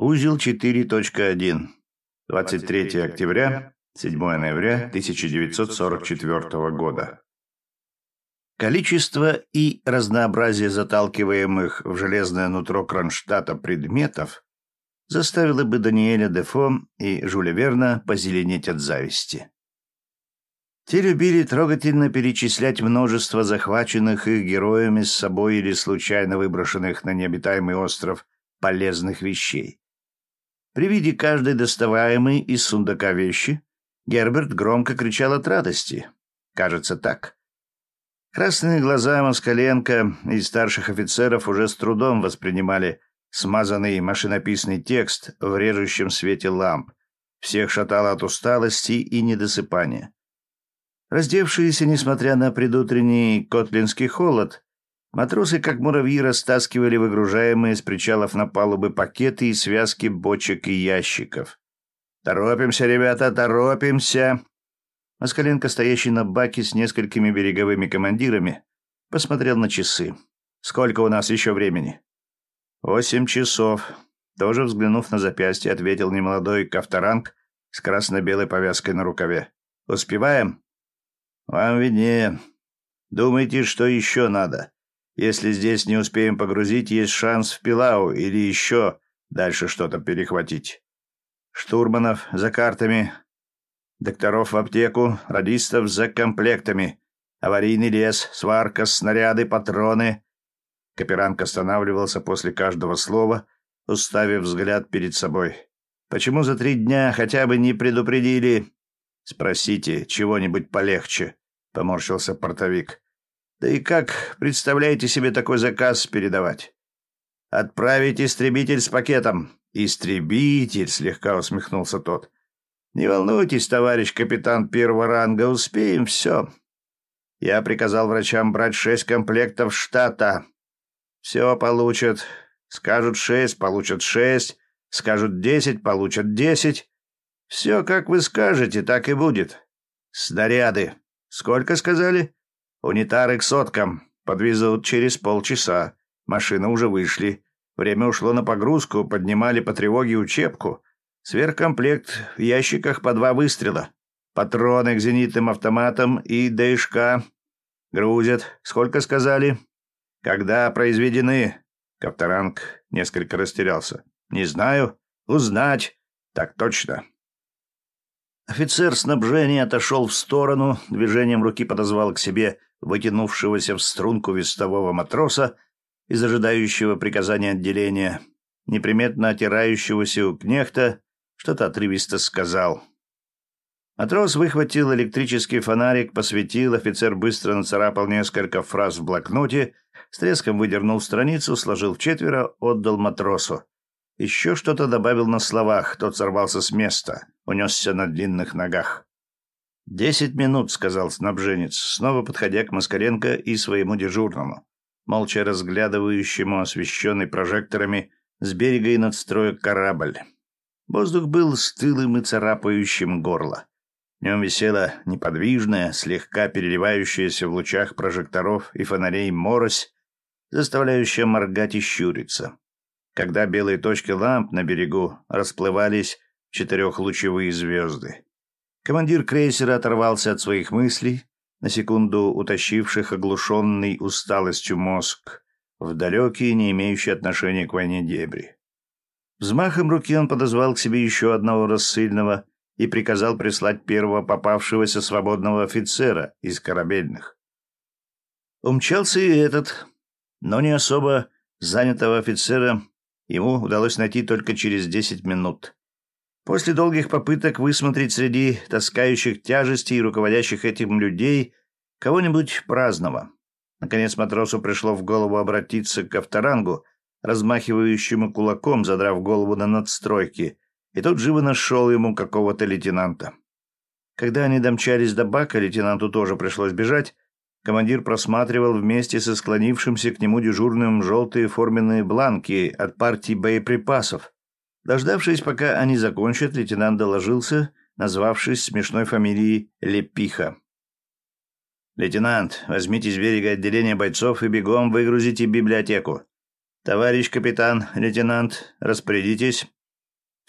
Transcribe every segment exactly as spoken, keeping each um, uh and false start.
Узел четыре точка один. двадцать третьего октября, седьмого ноября тысяча девятьсот сорок четвёртого года. Количество и разнообразие заталкиваемых в железное нутро Кронштадта предметов заставило бы Даниэля Дефо и Жюля Верна позеленеть от зависти. Те любили трогательно перечислять множество захваченных их героями с собой или случайно выброшенных на необитаемый остров полезных вещей. При виде каждой доставаемой из сундука вещи Герберт громко кричал от радости. Кажется, так. Красные глаза Москаленко и старших офицеров уже с трудом воспринимали смазанный машинописный текст в режущем свете ламп. Всех шатало от усталости и недосыпания. Раздевшиеся, несмотря на предутренний котлинский холод, матросы, как муравьи, растаскивали выгружаемые с причалов на палубы пакеты и связки бочек и ящиков. «Торопимся, ребята, торопимся!» Москаленко, стоящий на баке с несколькими береговыми командирами, посмотрел на часы. «Сколько у нас еще времени?» «Восемь часов». Тоже взглянув на запястье, ответил немолодой Ковторанг с красно-белой повязкой на рукаве. «Успеваем?» «Вам виднее. Думаете, что еще надо? Если здесь не успеем погрузить, есть шанс в Пилау или еще дальше что-то перехватить. Штурманов за картами, докторов в аптеку, радистов за комплектами, аварийный лес, сварка, снаряды, патроны». Каперанг останавливался после каждого слова, уставив взгляд перед собой. «Почему за три дня хотя бы не предупредили?» «Спросите чего-нибудь полегче», — поморщился портовик. «Да и как представляете себе такой заказ передавать?» «Отправить истребитель с пакетом». «Истребитель», — слегка усмехнулся тот. «Не волнуйтесь, товарищ капитан первого ранга, успеем все. Я приказал врачам брать шесть комплектов штата. Все получат. Скажут шесть, получат шесть. Скажут десять, получат десять. Все, как вы скажете, так и будет. Снаряды. Сколько сказали? Унитары к соткам. Подвезут через полчаса. Машины уже вышли. Время ушло на погрузку, поднимали по тревоге учебку. Сверхкомплект в ящиках по два выстрела. Патроны к зенитным автоматам и ДШК. Грузят. Сколько сказали? Когда произведены? Ковторанг несколько растерялся. Не знаю. Узнать. Так точно. Офицер снабжения отошел в сторону, движением руки подозвал к себе вытянувшегося в струнку вестового матроса из ожидающего приказания отделения, неприметно отирающегося у кнехта, что-то отрывисто сказал. Матрос выхватил электрический фонарик, посветил, офицер быстро нацарапал несколько фраз в блокноте, с треском выдернул страницу, сложил вчетверо, отдал матросу. Еще что-то добавил на словах, тот сорвался с места, унесся на длинных ногах. «Десять минут», — сказал снабженец, снова подходя к Москаленко и своему дежурному, молча разглядывающему освещенный прожекторами с берега и надстроек корабль. Воздух был стылым и царапающим горло. В нем висела неподвижная, слегка переливающаяся в лучах прожекторов и фонарей морось, заставляющая моргать и щуриться. Когда белые точки ламп на берегу расплывались в четырехлучевые звезды. Командир крейсера оторвался от своих мыслей, на секунду утащивших оглушенный усталостью мозг в далекие, не имеющие отношения к войне дебри. Взмахом руки он подозвал к себе еще одного рассыльного и приказал прислать первого попавшегося свободного офицера из корабельных. Умчался и этот, но не особо занятого офицера ему удалось найти только через десять минут. После долгих попыток высмотреть среди таскающих тяжести и руководящих этим людей кого-нибудь праздного. Наконец матросу пришло в голову обратиться к Ковторангу, размахивающему кулаком, задрав голову на надстройки, и тот живо нашел ему какого-то лейтенанта. Когда они домчались до бака, лейтенанту тоже пришлось бежать. Командир просматривал вместе со склонившимся к нему дежурным желтые форменные бланки от партии боеприпасов. Дождавшись, пока они закончат, лейтенант доложился, назвавшись смешной фамилией Лепиха. «Лейтенант, возьмите с берега отделение бойцов и бегом выгрузите библиотеку. Товарищ капитан, лейтенант, распорядитесь».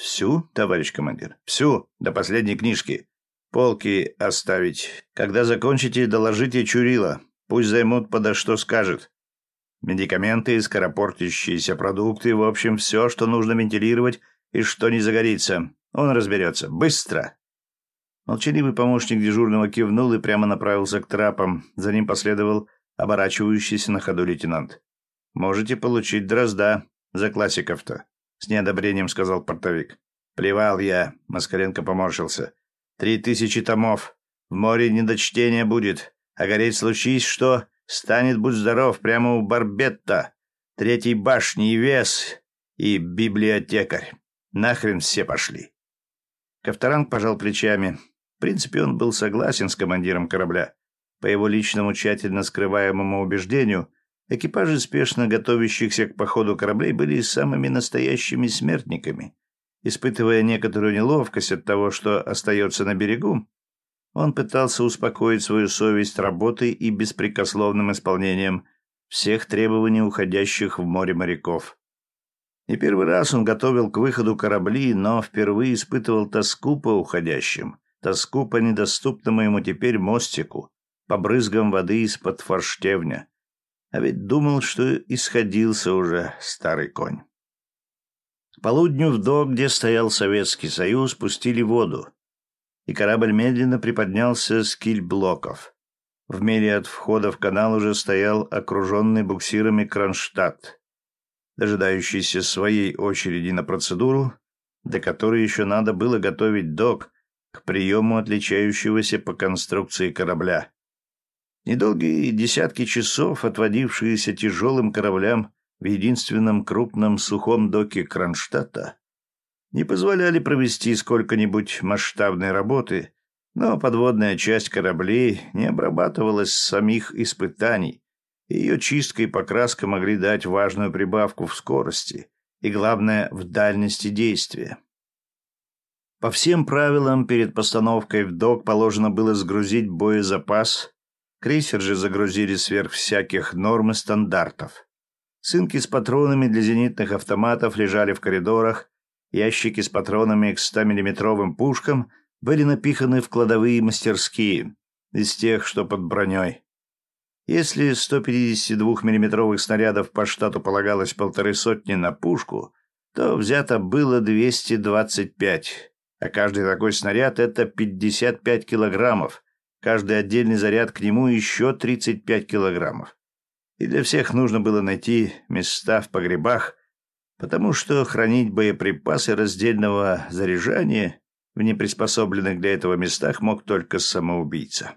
Всю, товарищ командир? Всю, до последней книжки. Полки оставить. Когда закончите, доложите Чурила. Пусть займут подо что скажет. Медикаменты, скоропортящиеся продукты, в общем, все, что нужно вентилировать и что не загорится. Он разберется. Быстро!» Молчаливый помощник дежурного кивнул и прямо направился к трапам. За ним последовал оборачивающийся на ходу лейтенант. «Можете получить дрозда за классиков-то», — с неодобрением сказал портовик. «Плевал я», — Москаленко поморщился. «Три тысячи томов. В море не до чтения будет. А гореть случись, что станет, будь здоров, прямо у Барбетта, третьей башни и вес, и библиотекарь. Нахрен все пошли». Ковторанг пожал плечами. В принципе, он был согласен с командиром корабля. По его личному тщательно скрываемому убеждению, экипажи спешно готовящихся к походу кораблей были самыми настоящими смертниками. Испытывая некоторую неловкость от того, что остается на берегу, он пытался успокоить свою совесть работой и беспрекословным исполнением всех требований уходящих в море моряков. Не первый раз он готовил к выходу корабли, но впервые испытывал тоску по уходящим, тоску по недоступному ему теперь мостику, по брызгам воды из-под форштевня. А ведь думал, что исходился уже старый конь. К полудню в док, где стоял Советский Союз, пустили воду, и корабль медленно приподнялся с кильблоков. В миле от входа в канал уже стоял окруженный буксирами Кронштадт, дожидающийся своей очереди на процедуру, до которой еще надо было готовить док к приему отличающегося по конструкции корабля. Недолгие десятки часов, отводившиеся тяжелым кораблям в единственном крупном сухом доке Кронштадта, не позволяли провести сколько-нибудь масштабной работы, но подводная часть кораблей не обрабатывалась с самих испытаний, и ее чистка и покраска могли дать важную прибавку в скорости и, главное, в дальности действия. По всем правилам, перед постановкой в док положено было сгрузить боезапас. Крейсер же загрузили сверх всяких норм и стандартов. Сумки с патронами для зенитных автоматов лежали в коридорах, ящики с патронами к стомиллиметровым пушкам были напиханы в кладовые мастерские, из тех, что под броней. Если сто пятьдесят два миллиметровых снарядов по штату полагалось полторы сотни на пушку, то взято было двести двадцать пять, а каждый такой снаряд — это пятьдесят пять килограммов, каждый отдельный заряд к нему еще тридцать пять килограммов. И для всех нужно было найти места в погребах, потому что хранить боеприпасы раздельного заряжания в неприспособленных для этого местах мог только самоубийца.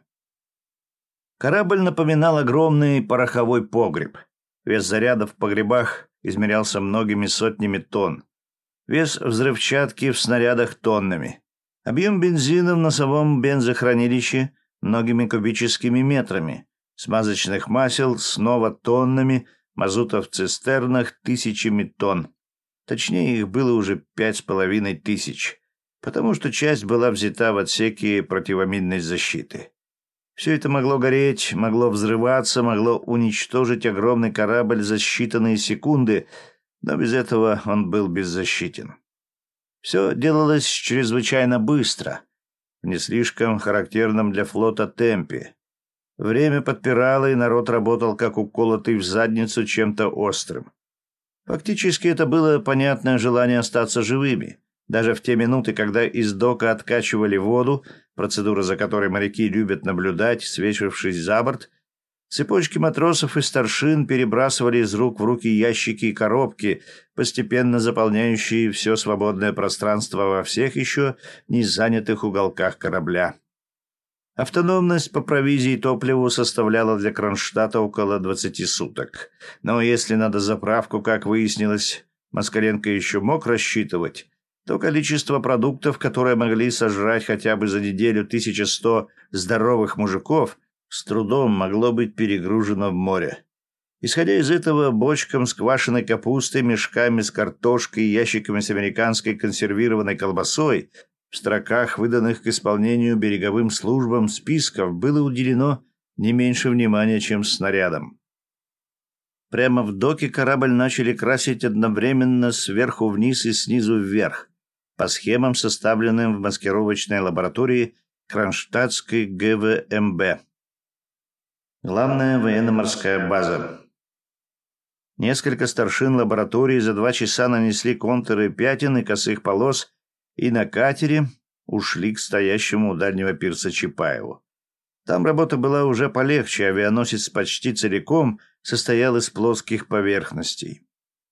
Корабль напоминал огромный пороховой погреб. Вес зарядов в погребах измерялся многими сотнями тонн. Вес взрывчатки в снарядах тоннами. Объем бензина в носовом бензохранилище многими кубическими метрами. Смазочных масел снова тоннами, мазута в цистернах тысячами тонн. Точнее, их было уже пять с половиной тысяч, потому что часть была взята в отсеки противоминной защиты. Все это могло гореть, могло взрываться, могло уничтожить огромный корабль за считанные секунды, но без этого он был беззащитен. Все делалось чрезвычайно быстро, в не слишком характерном для флота темпе. Время подпирало, и народ работал как уколотый в задницу чем-то острым. Фактически это было понятное желание остаться живыми. Даже в те минуты, когда из дока откачивали воду, процедура, за которой моряки любят наблюдать, свешившись за борт, цепочки матросов и старшин перебрасывали из рук в руки ящики и коробки, постепенно заполняющие все свободное пространство во всех еще не занятых уголках корабля. Автономность по провизии и топливу составляла для Кронштадта около двадцати суток. Но если на дозаправку, как выяснилось, Москаленко еще мог рассчитывать, то количество продуктов, которые могли сожрать хотя бы за неделю тысяча сто здоровых мужиков, с трудом могло быть перегружено в море. Исходя из этого, бочкам с квашеной капустой, мешками с картошкой и ящиками с американской консервированной колбасой в строках, выданных к исполнению береговым службам списков, было уделено не меньше внимания, чем снарядам. Прямо в доке корабль начали красить одновременно сверху вниз и снизу вверх. по схемам, составленным в маскировочной лаборатории Кронштадтской гэ вэ эм бэ. Главная военно-морская база. Несколько старшин лаборатории за два часа нанесли контуры пятен и косых полос и на катере ушли к стоящему у дальнего пирса Чапаеву. Там работа была уже полегче, авианосец почти целиком состоял из плоских поверхностей.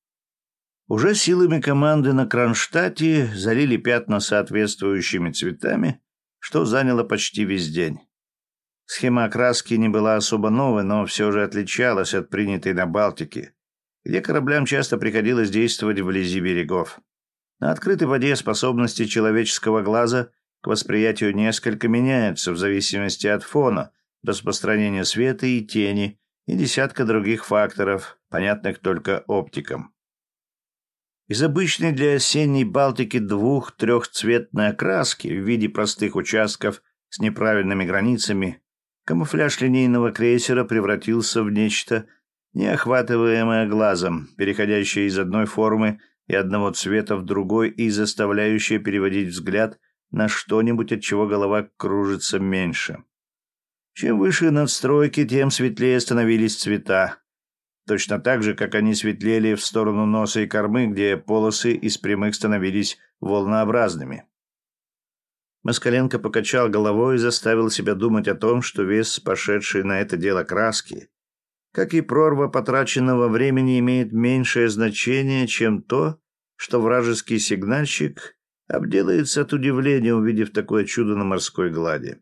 Уже силами команды на Кронштадте залили пятна соответствующими цветами, что заняло почти весь день. Схема окраски не была особо новой, но все же отличалась от принятой на Балтике, где кораблям часто приходилось действовать вблизи берегов. На открытой воде способности человеческого глаза к восприятию несколько меняются в зависимости от фона, распространения света и тени и десятка других факторов, понятных только оптикам. Из обычной для осенней Балтики двух-трехцветной окраски в виде простых участков с неправильными границами камуфляж линейного крейсера превратился в нечто неохватываемое глазом, переходящее из одной формы и одного цвета в другой и заставляющее переводить взгляд на что-нибудь, от чего голова кружится меньше. Чем выше надстройки, тем светлее становились цвета. Точно так же, как они светлели в сторону носа и кормы, где полосы из прямых становились волнообразными. Москаленко покачал головой и заставил себя думать о том, что вес пошедшей на это дело краски, как и прорва потраченного времени, имеет меньшее значение, чем то, что вражеский сигнальщик обделается от удивления, увидев такое чудо на морской глади.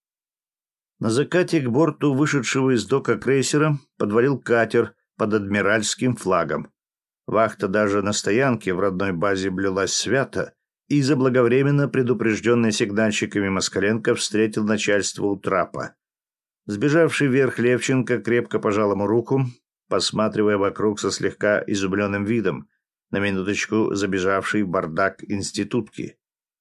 На закате к борту вышедшего из дока крейсера подвалил катер под адмиральским флагом. Вахта даже на стоянке в родной базе блюлась свято, и заблаговременно предупрежденный сигнальщиками Москаленко встретил начальство у трапа. Сбежавший вверх Левченко крепко пожал ему руку, посматривая вокруг со слегка изумленным видом, на минуточку забежавший в бардак институтки.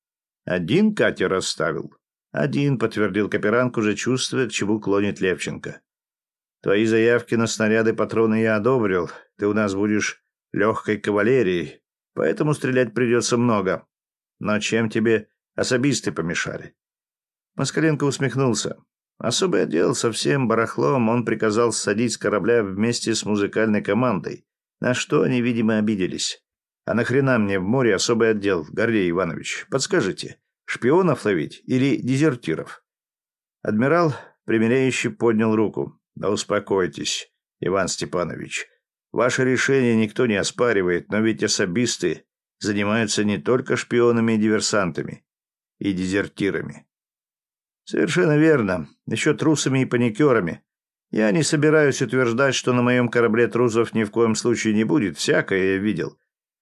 «Один катер оставил?» «Один», — подтвердил Каперанг, уже чувствуя, к чему клонит Левченко. «Твои заявки на снаряды, патроны я одобрил. Ты у нас будешь легкой кавалерией, поэтому стрелять придется много. Но чем тебе особисты помешали?» Москаленко усмехнулся. Особый отдел со всем барахлом он приказал ссадить с корабля вместе с музыкальной командой, на что они, видимо, обиделись. «А нахрена мне в море особый отдел, Гордей Иванович? Подскажите, шпионов ловить или дезертиров?» Адмирал, примиряюще поднял руку. «Да успокойтесь, Иван Степанович. Ваше решение никто не оспаривает, но ведь особисты занимаются не только шпионами и диверсантами, и дезертирами». «Совершенно верно. Еще трусами и паникерами. Я не собираюсь утверждать, что на моем корабле трусов ни в коем случае не будет. Всякое я видел.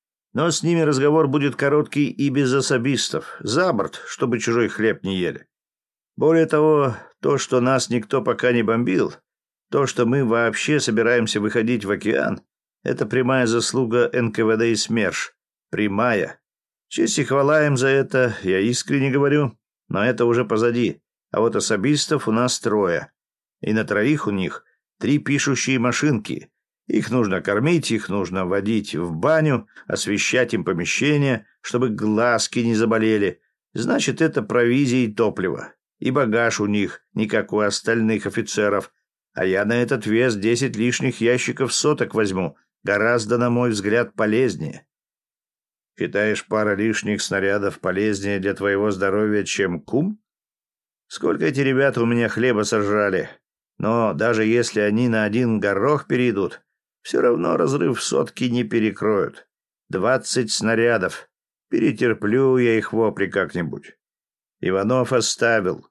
Но с ними разговор будет короткий и без особистов. За борт, чтобы чужой хлеб не ели. Более того, то, что нас никто пока не бомбил, то, что мы вообще собираемся выходить в океан, это прямая заслуга эн ка вэ дэ и СМЕРШ. Прямая. Честь и хвала им за это, я искренне говорю, но это уже позади. А вот особистов у нас трое. И на троих у них три пишущие машинки. Их нужно кормить, их нужно водить в баню, освещать им помещение, чтобы глазки не заболели. Значит, это провизия и топливо. И багаж у них не как у остальных офицеров. А я на этот вес десять лишних ящиков соток возьму. Гораздо, на мой взгляд, полезнее. Считаешь, пара лишних снарядов полезнее для твоего здоровья, чем кум? Сколько эти ребята у меня хлеба сожрали. Но даже если они на один горох перейдут, все равно разрыв в сотки не перекроют. Двадцать снарядов. Перетерплю я их вопли как-нибудь. Иванов оставил.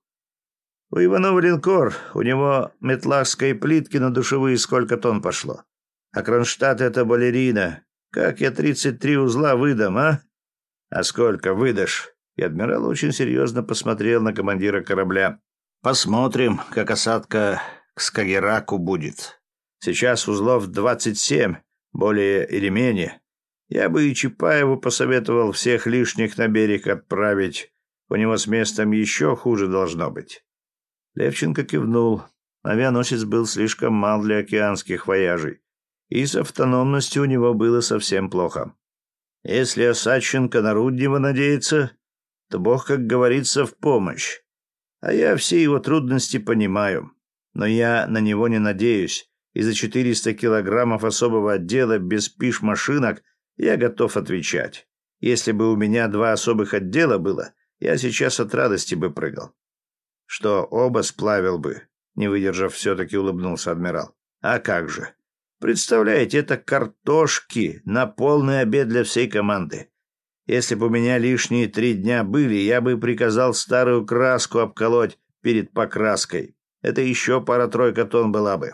У Иванова линкор, у него метлахской плитки на душевые сколько тонн пошло. А Кронштадт — это балерина. Как я тридцать три узла выдам, а? А сколько выдашь? И адмирал очень серьезно посмотрел на командира корабля. Посмотрим, как осадка к Скагераку будет. Сейчас узлов двадцать семь, более или менее. Я бы и Чапаеву посоветовал всех лишних на берег отправить. У него с местом еще хуже должно быть. Левченко кивнул. Авианосец был слишком мал для океанских вояжей, и с автономностью у него было совсем плохо. Если Осадченко на Руднева надеется, то Бог, как говорится, в помощь. А я все его трудности понимаю. Но я на него не надеюсь, и за четыреста килограммов особого отдела без пиш-машинок я готов отвечать. Если бы у меня два особых отдела было, я сейчас от радости бы прыгал. Что, оба сплавил бы, не выдержав, все-таки улыбнулся адмирал. А как же? Представляете, это картошки на полный обед для всей команды. Если бы у меня лишние три дня были, я бы приказал старую краску обколоть перед покраской. Это еще пара-тройка тонн была бы.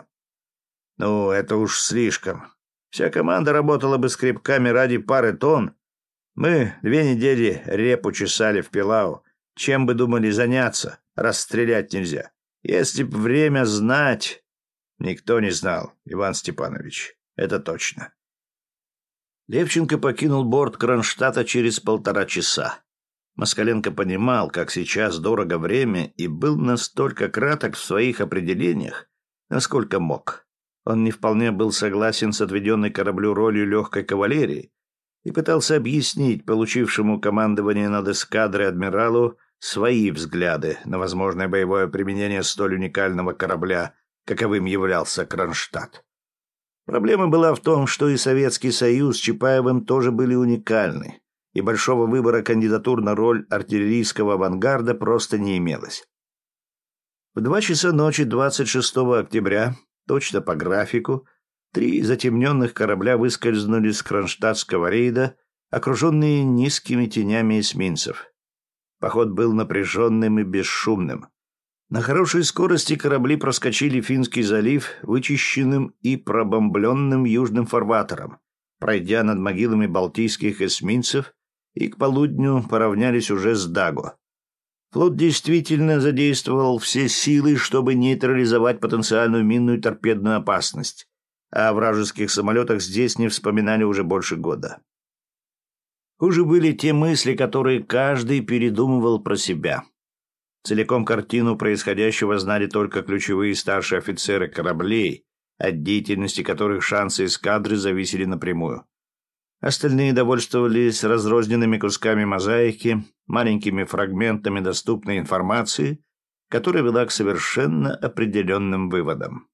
Ну, это уж слишком. Вся команда работала бы скребками ради пары тонн. Мы две недели репу чесали в Пилау. Чем бы думали заняться, расстрелять нельзя. Если б время знать... Никто не знал, Иван Степанович. Это точно. Левченко покинул борт Кронштадта через полтора часа. Москаленко понимал, как сейчас дорого время, и был настолько краток в своих определениях, насколько мог. Он не вполне был согласен с отведенной кораблю ролью легкой кавалерии и пытался объяснить получившему командование над эскадрой адмиралу свои взгляды на возможное боевое применение столь уникального корабля, каковым являлся Кронштадт. Проблема была в том, что и Советский Союз с Чапаевым тоже были уникальны, и большого выбора кандидатур на роль артиллерийского авангарда просто не имелось. В два часа ночи двадцать шестого октября, точно по графику, три затемненных корабля выскользнули с кронштадтского рейда, окруженные низкими тенями эсминцев. Поход был напряженным и бесшумным. На хорошей скорости корабли проскочили Финский залив вычищенным и пробомбленным южным фарватером, пройдя над могилами балтийских эсминцев, и к полудню поравнялись уже с Даго. Флот действительно задействовал все силы, чтобы нейтрализовать потенциальную минную торпедную опасность, а о вражеских самолетах здесь не вспоминали уже больше года. Хуже были те мысли, которые каждый передумывал про себя. Целиком картину происходящего знали только ключевые старшие офицеры кораблей, от деятельности которых шансы эскадры зависели напрямую. Остальные довольствовались разрозненными кусками мозаики, маленькими фрагментами доступной информации, которая вела к совершенно определенным выводам.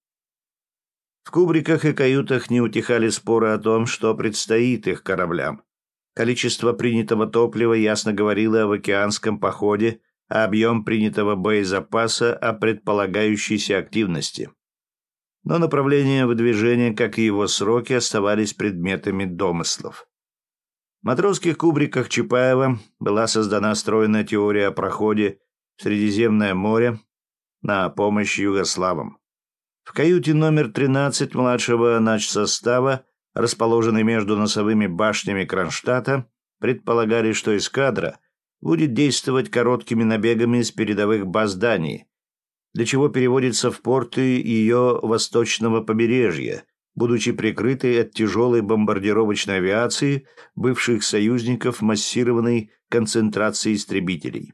В кубриках и каютах не утихали споры о том, что предстоит их кораблям. Количество принятого топлива ясно говорило об океанском походе, а объем принятого боезапаса о предполагающейся активности. Но направление выдвижения, как и его сроки, оставались предметами домыслов. В матросских кубриках Чапаева была создана стройная теория о проходе в Средиземное море на помощь югославам. В каюте номер тринадцать младшего начсостава, расположенной между носовыми башнями Кронштадта, предполагали, что эскадра будет действовать короткими набегами с передовых баз Дании, для чего переводится в порты ее восточного побережья, будучи прикрытой от тяжелой бомбардировочной авиации бывших союзников массированной концентрацией истребителей.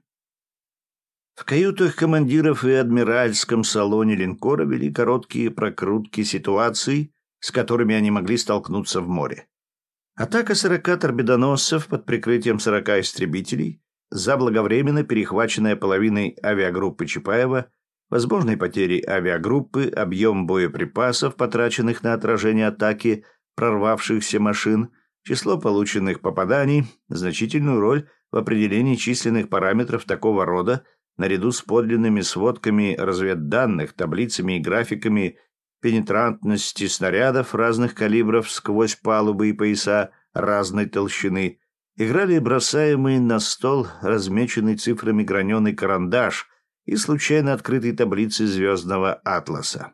В каютах командиров и адмиральском салоне линкора вели короткие прокрутки ситуаций, с которыми они могли столкнуться в море. Атака сорока торпедоносцев под прикрытием сорока истребителей, заблаговременно перехваченная половиной авиагруппы Чапаева, возможные потери авиагруппы, объем боеприпасов, потраченных на отражение атаки прорвавшихся машин, число полученных попаданий, значительную роль в определении численных параметров такого рода, наряду с подлинными сводками разведданных, таблицами и графиками пенетрантности снарядов разных калибров сквозь палубы и пояса разной толщины, играли бросаемый на стол размеченный цифрами граненый карандаш и случайно открытые таблицы звездного атласа.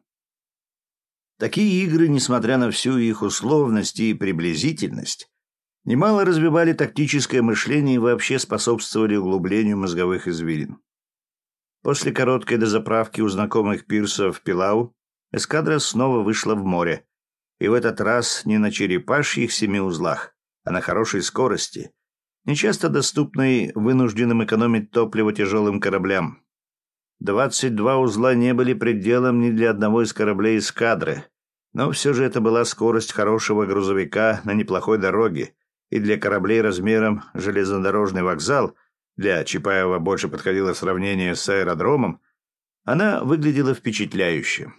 Такие игры, несмотря на всю их условность и приблизительность, немало развивали тактическое мышление и вообще способствовали углублению мозговых извилин. После короткой дозаправки у знакомых пирсов в Пилау эскадра снова вышла в море, и в этот раз не на черепашьих семи узлах, а на хорошей скорости, нечасто доступной вынужденным экономить топливо тяжелым кораблям. Двадцать два узла не были пределом ни для одного из кораблей эскадры, но все же это была скорость хорошего грузовика на неплохой дороге, и для кораблей размером железнодорожный вокзал, для Чапаева больше подходило сравнение с аэродромом, она выглядела впечатляюще.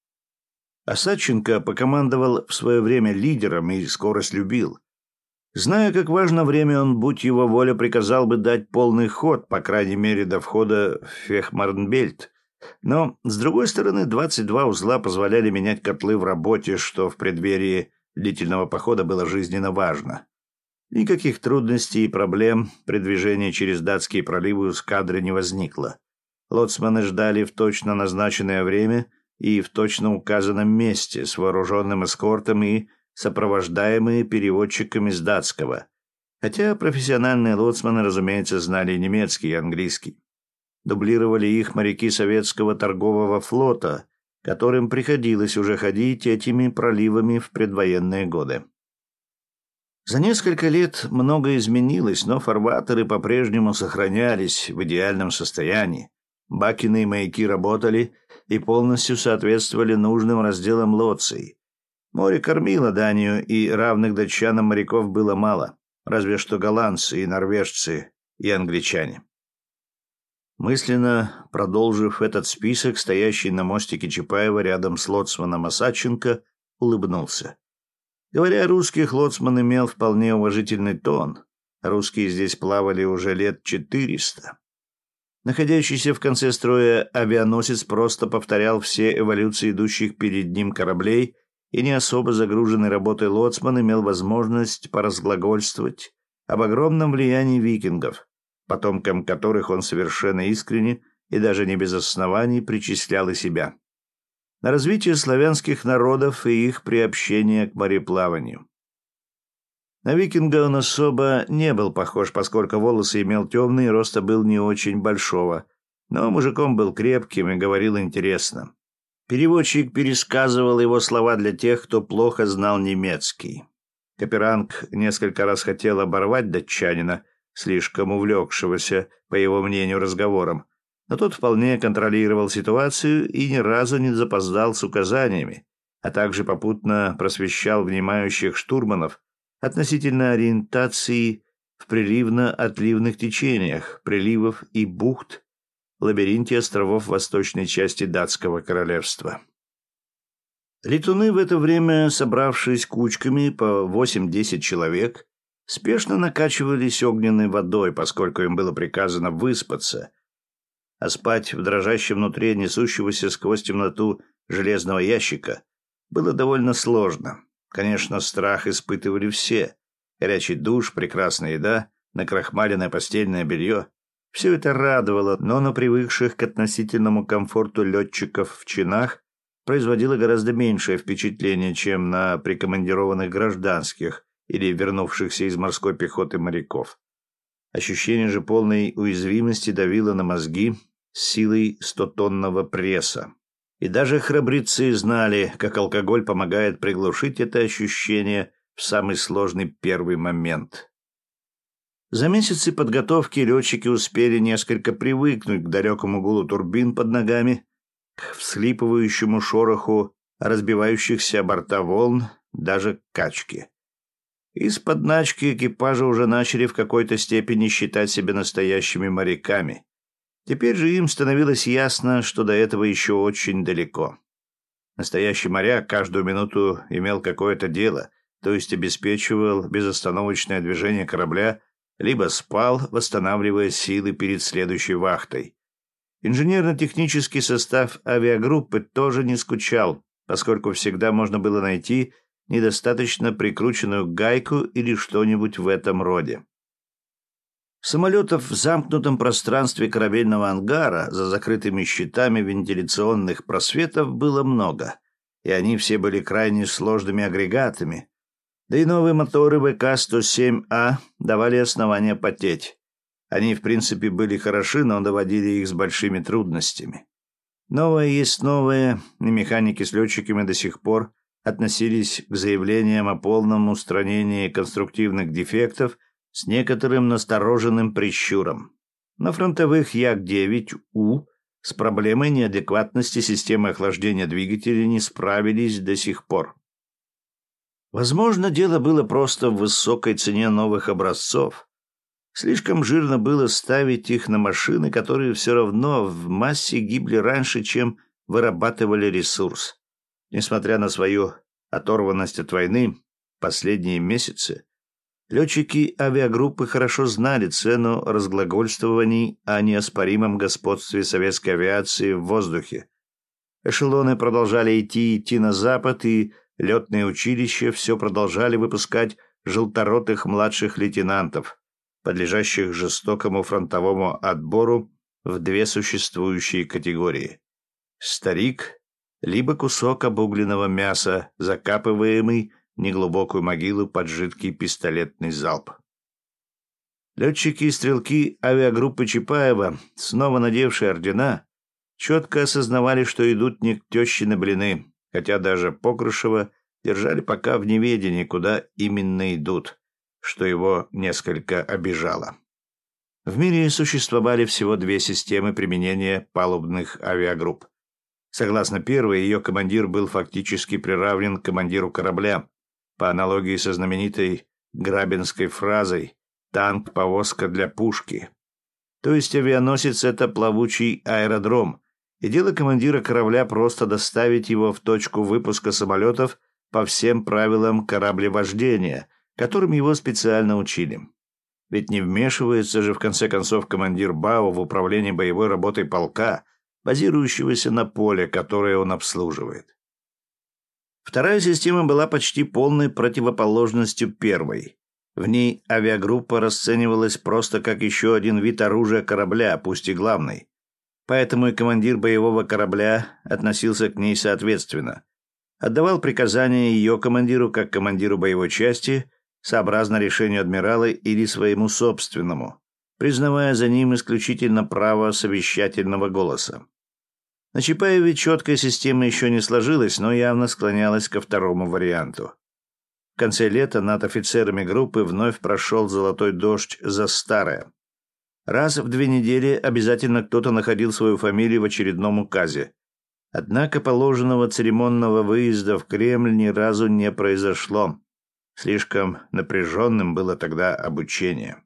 Осадченко покомандовал в свое время лидером и скорость любил. Зная, как важно время, он, будь его воля, приказал бы дать полный ход, по крайней мере, до входа в Фехмарнбельт. Но, с другой стороны, двадцать два узла позволяли менять котлы в работе, что в преддверии длительного похода было жизненно важно. Никаких трудностей и проблем при движении через датские проливы у эскадры не возникло. Лоцманы ждали в точно назначенное время и в точно указанном месте с вооруженным эскортом и сопровождаемые переводчиками с датского. Хотя профессиональные лоцманы, разумеется, знали немецкий и английский. Дублировали их моряки советского торгового флота, которым приходилось уже ходить этими проливами в предвоенные годы. За несколько лет многое изменилось, но фарватеры по-прежнему сохранялись в идеальном состоянии. Бакины и маяки работали и полностью соответствовали нужным разделам Лоций. Море кормило Данию, и равных датчанам моряков было мало, разве что голландцы и норвежцы и англичане. Мысленно продолжив этот список, стоящий на мостике Чапаева рядом с лоцманом Осадченко улыбнулся. Говоря о русских, лоцман имел вполне уважительный тон. Русские здесь плавали уже лет четыреста. Находящийся в конце строя авианосец просто повторял все эволюции идущих перед ним кораблей, и не особо загруженный работой лоцман имел возможность поразглагольствовать об огромном влиянии викингов, потомкам которых он совершенно искренне и даже не без оснований причислял и себя, на развитие славянских народов и их приобщение к мореплаванию. На викинга он особо не был похож, поскольку волосы имел темные, роста был не очень большого, но мужиком был крепким и говорил интересно. Переводчик пересказывал его слова для тех, кто плохо знал немецкий. Каперанг несколько раз хотел оборвать датчанина, слишком увлекшегося, по его мнению, разговором, но тот вполне контролировал ситуацию и ни разу не запоздал с указаниями, а также попутно просвещал внимающих штурманов относительно ориентации в приливно-отливных течениях, приливов и бухт в лабиринте островов восточной части датского королевства. Летуны в это время, собравшись кучками по восемь-десять человек, спешно накачивались огненной водой, поскольку им было приказано выспаться, а спать в дрожащем внутри несущегося сквозь темноту железного ящика было довольно сложно. Конечно, страх испытывали все. Горячий душ, прекрасная еда, накрахмаленное постельное белье. Все это радовало, но на привыкших к относительному комфорту летчиков в чинах производило гораздо меньшее впечатление, чем на прикомандированных гражданских или вернувшихся из морской пехоты моряков. Ощущение же полной уязвимости давило на мозги с силой стотонного пресса. И даже храбрецы знали, как алкоголь помогает приглушить это ощущение в самый сложный первый момент. За месяцы подготовки летчики успели несколько привыкнуть к далекому гулу турбин под ногами, к всхлипывающему шороху разбивающихся о борта волн, даже к качке. Из-под начки экипажа уже начали в какой-то степени считать себя настоящими моряками. Теперь же им становилось ясно, что до этого еще очень далеко. Настоящий моряк каждую минуту имел какое-то дело, то есть обеспечивал безостановочное движение корабля, либо спал, восстанавливая силы перед следующей вахтой. Инженерно-технический состав авиагруппы тоже не скучал, поскольку всегда можно было найти недостаточно прикрученную гайку или что-нибудь в этом роде. Самолетов в замкнутом пространстве корабельного ангара за закрытыми щитами вентиляционных просветов было много, и они все были крайне сложными агрегатами, да и новые моторы вэ ка сто семь а давали основания потеть. Они, в принципе, были хороши, но доводили их с большими трудностями. Новое есть новое, и механики с летчиками до сих пор относились к заявлениям о полном устранении конструктивных дефектов с некоторым настороженным прищуром. На фронтовых Як девять У с проблемой неадекватности системы охлаждения двигателей не справились до сих пор. Возможно, дело было просто в высокой цене новых образцов. Слишком жирно было ставить их на машины, которые все равно в массе гибли раньше, чем вырабатывали ресурс. Несмотря на свою оторванность от войны, последние месяцы летчики авиагруппы хорошо знали цену разглагольствований о неоспоримом господстве советской авиации в воздухе. Эшелоны продолжали идти и идти на запад, и летные училища все продолжали выпускать желторотых младших лейтенантов, подлежащих жестокому фронтовому отбору в две существующие категории. Старик, либо кусок обугленного мяса, закапываемый в неглубокую могилу под жидкий пистолетный залп. Летчики и стрелки авиагруппы Чапаева, снова надевшие ордена, четко осознавали, что идут не к теще на блины, хотя даже Покрышева держали пока в неведении, куда именно идут, что его несколько обижало. В мире существовали всего две системы применения палубных авиагрупп. Согласно первой, ее командир был фактически приравнен к командиру корабля, по аналогии со знаменитой грабинской фразой «танк-повозка для пушки». То есть авианосец — это плавучий аэродром, и дело командира корабля просто доставить его в точку выпуска самолетов по всем правилам кораблевождения, которым его специально учили. Ведь не вмешивается же в конце концов командир БАУ в управление боевой работой полка, базирующегося на поле, которое он обслуживает. Вторая система была почти полной противоположностью первой. В ней авиагруппа расценивалась просто как еще один вид оружия корабля, пусть и главный. Поэтому и командир боевого корабля относился к ней соответственно. Отдавал приказания ее командиру как командиру боевой части, сообразно решению адмирала или своему собственному, признавая за ним исключительно право совещательного голоса. На Чапаеве четкая система еще не сложилась, но явно склонялась ко второму варианту. В конце лета над офицерами группы вновь прошел золотой дождь за старое. Раз в две недели обязательно кто-то находил свою фамилию в очередном указе. Однако положенного церемонного выезда в Кремль ни разу не произошло. Слишком напряженным было тогда обучение.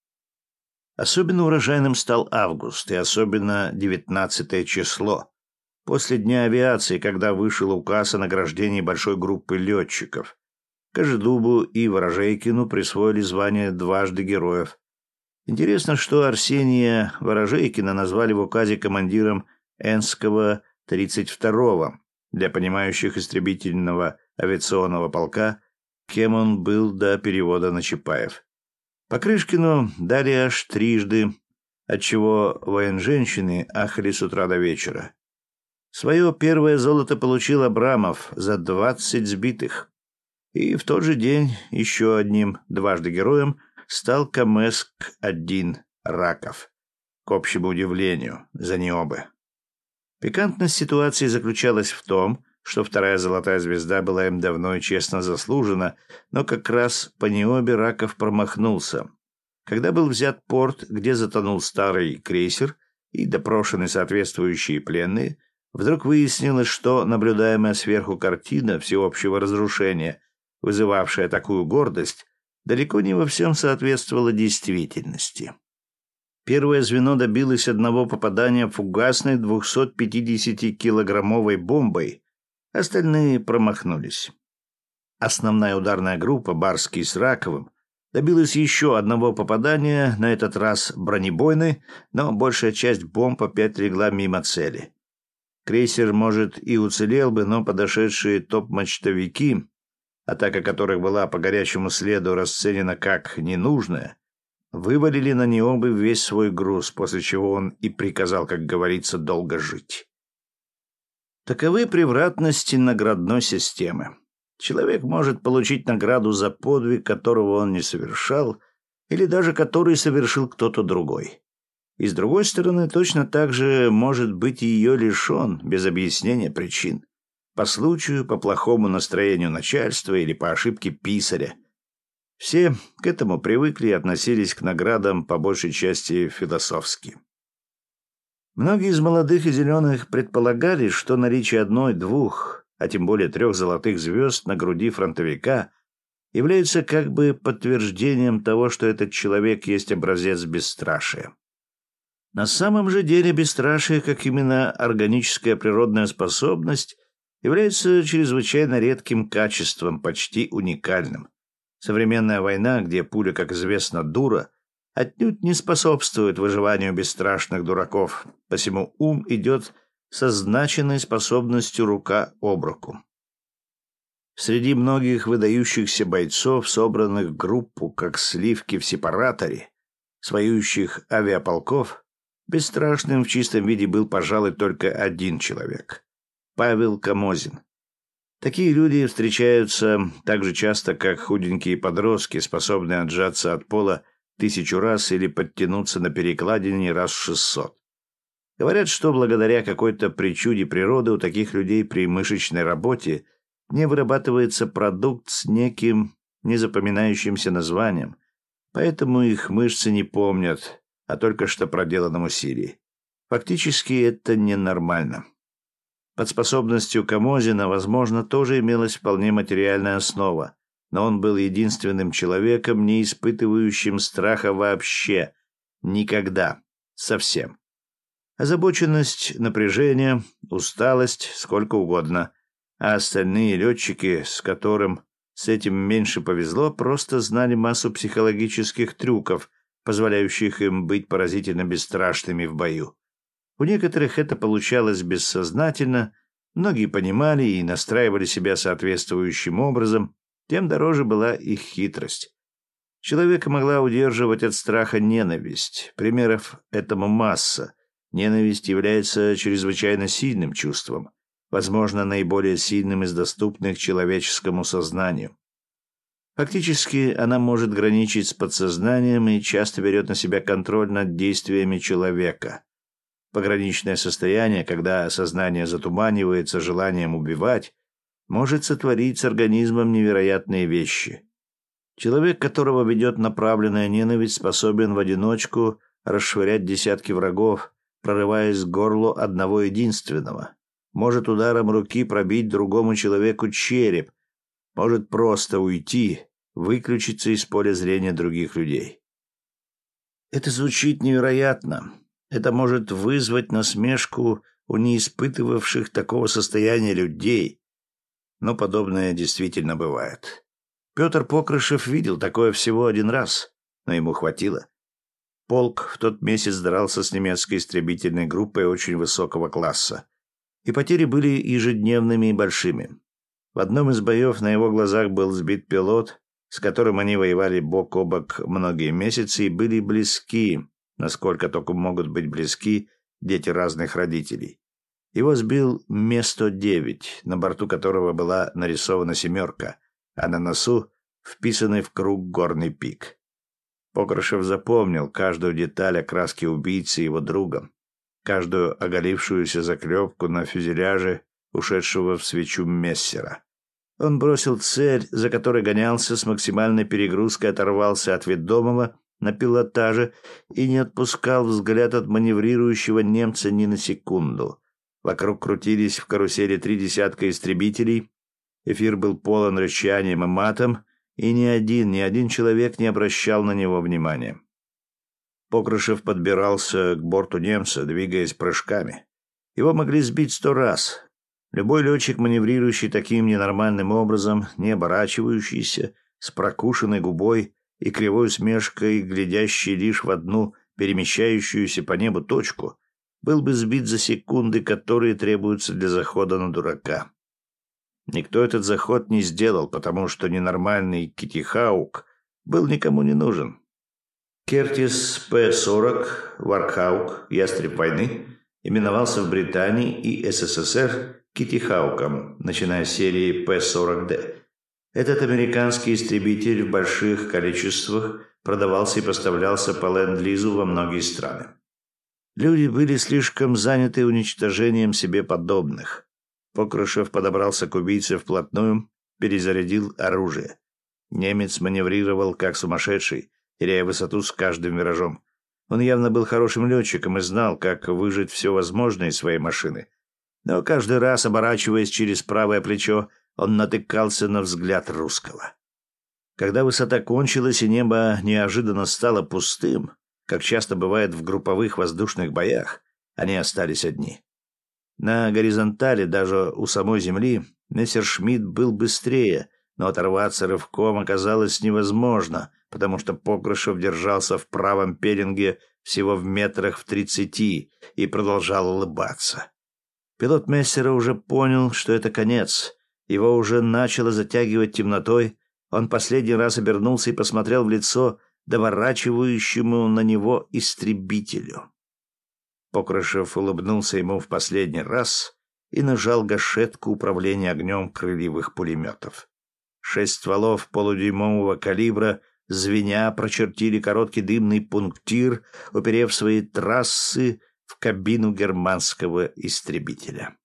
Особенно урожайным стал август, и особенно девятнадцатое число, после Дня авиации, когда вышел указ о награждении большой группы летчиков. Кожедубу и Ворожейкину присвоили звание дважды героев. Интересно, что Арсения Ворожейкина назвали в указе командиром Энского тридцать второго, для понимающих истребительного авиационного полка, кем он был до перевода на Чапаев. Покрышкину дали аж трижды, отчего военженщины ахали с утра до вечера. Свое первое золото получил Абрамов за двадцать сбитых. И в тот же день еще одним дважды героем стал Камэск один Раков. К общему удивлению, за необы. Пикантность ситуации заключалась в том, что вторая золотая звезда была им давно и честно заслужена, но как раз по необе Раков промахнулся. Когда был взят порт, где затонул старый крейсер, и допрошены соответствующие пленные, вдруг выяснилось, что наблюдаемая сверху картина всеобщего разрушения, вызывавшая такую гордость, далеко не во всем соответствовала действительности. Первое звено добилось одного попадания фугасной двухсотпятидесятикилограммовой бомбой, остальные промахнулись. Основная ударная группа «Барский с Раковым» добилась еще одного попадания, на этот раз бронебойной, но большая часть бомб опять легла мимо цели. Крейсер, может, и уцелел бы, но подошедшие топ-мачтовики, атака которых была по горячему следу расценена как ненужная, вывалили на необы весь свой груз, после чего он и приказал, как говорится, долго жить. Таковы превратности наградной системы. Человек может получить награду за подвиг, которого он не совершал, или даже который совершил кто-то другой. И с другой стороны, точно так же может быть и ее лишен, без объяснения причин. По случаю, по плохому настроению начальства или по ошибке писаря. Все к этому привыкли и относились к наградам по большей части философски. Многие из молодых и зеленых предполагали, что наличие одной, двух, а тем более трех золотых звезд на груди фронтовика, являются как бы подтверждением того, что этот человек есть образец бесстрашия. На самом же деле бесстрашие, как именно органическая природная способность, является чрезвычайно редким качеством, почти уникальным. Современная война, где пуля, как известно, дура, отнюдь не способствует выживанию бесстрашных дураков, посему ум идет со значенной способностью рука об руку. Среди многих выдающихся бойцов, собранных в группу, как сливки в сепараторе, с воюющих авиаполков, бесстрашным в чистом виде был, пожалуй, только один человек — Павел Камозин. Такие люди встречаются так же часто, как худенькие подростки, способные отжаться от пола тысячу раз или подтянуться на перекладине раз в шестьсот. Говорят, что благодаря какой-то причуде природы у таких людей при мышечной работе не вырабатывается продукт с неким незапоминающимся названием, поэтому их мышцы не помнят о только что проделанном усилии. Фактически это ненормально. Под способностью Камозина, возможно, тоже имелась вполне материальная основа, но он был единственным человеком, не испытывающим страха вообще, никогда, совсем. Озабоченность, напряжение, усталость, сколько угодно. А остальные летчики, с которым с этим меньше повезло, просто знали массу психологических трюков, позволяющих им быть поразительно бесстрашными в бою. У некоторых это получалось бессознательно, многие понимали и настраивали себя соответствующим образом, тем дороже была их хитрость. Человека могла удерживать от страха ненависть. Примеров этому масса. Ненависть является чрезвычайно сильным чувством, возможно, наиболее сильным из доступных человеческому сознанию. Фактически, она может граничить с подсознанием и часто берет на себя контроль над действиями человека. Пограничное состояние, когда сознание затуманивается желанием убивать, может сотворить с организмом невероятные вещи. Человек, которого ведет направленная ненависть, способен в одиночку расшвырять десятки врагов, прорываясь к горлу одного единственного. Может ударом руки пробить другому человеку череп, может просто уйти, выключиться из поля зрения других людей. Это звучит невероятно. Это может вызвать насмешку у неиспытывавших такого состояния людей. Но подобное действительно бывает. Петр Покрышев видел такое всего один раз, но ему хватило. Полк в тот месяц дрался с немецкой истребительной группой очень высокого класса, и потери были ежедневными и большими. В одном из боев на его глазах был сбит пилот, с которым они воевали бок о бок многие месяцы и были близки, насколько только могут быть близки дети разных родителей. Его сбил Ме сто девять, на борту которого была нарисована семерка, а на носу вписанный в круг горный пик. Покрышев запомнил каждую деталь окраски убийцы и его друга, каждую оголившуюся заклепку на фюзеляже ушедшего в свечу мессера. Он бросил цель, за которой гонялся, с максимальной перегрузкой оторвался от ведомого на пилотаже и не отпускал взгляд от маневрирующего немца ни на секунду. Вокруг крутились в карусели три десятка истребителей, эфир был полон рычанием и матом, и ни один, ни один человек не обращал на него внимания. Покрышев подбирался к борту немца, двигаясь прыжками. Его могли сбить сто раз. Любой летчик, маневрирующий таким ненормальным образом, не оборачивающийся, с прокушенной губой и кривой усмешкой, глядящий лишь в одну перемещающуюся по небу точку, был бы сбит за секунды, которые требуются для захода на дурака. Никто этот заход не сделал, потому что ненормальный Китти Хаук был никому не нужен. Кертис П сорок, Вархаук, ястреб войны, именовался в Британии и СССР Китти Хауком, начиная с серии П сорок Д. Этот американский истребитель в больших количествах продавался и поставлялся по ленд-лизу во многие страны. Люди были слишком заняты уничтожением себе подобных. Покрышев подобрался к убийце вплотную, перезарядил оружие. Немец маневрировал как сумасшедший, теряя высоту с каждым виражом. Он явно был хорошим летчиком и знал, как выжать все возможное из своей машины. Но каждый раз, оборачиваясь через правое плечо, он натыкался на взгляд русского. Когда высота кончилась и небо неожиданно стало пустым, как часто бывает в групповых воздушных боях, они остались одни. На горизонтали, даже у самой земли, Мессершмитт был быстрее, но оторваться рывком оказалось невозможно, потому что Покрышев держался в правом пеленге всего в метрах в тридцати и продолжал улыбаться. Пилот Мессера уже понял, что это конец. Его уже начало затягивать темнотой. Он последний раз обернулся и посмотрел в лицо доворачивающему на него истребителю. Покрышев улыбнулся ему в последний раз и нажал гашетку управления огнем крыльевых пулеметов. Шесть стволов полудюймового калибра звеня прочертили короткий дымный пунктир, уперев свои трассы в кабину германского истребителя.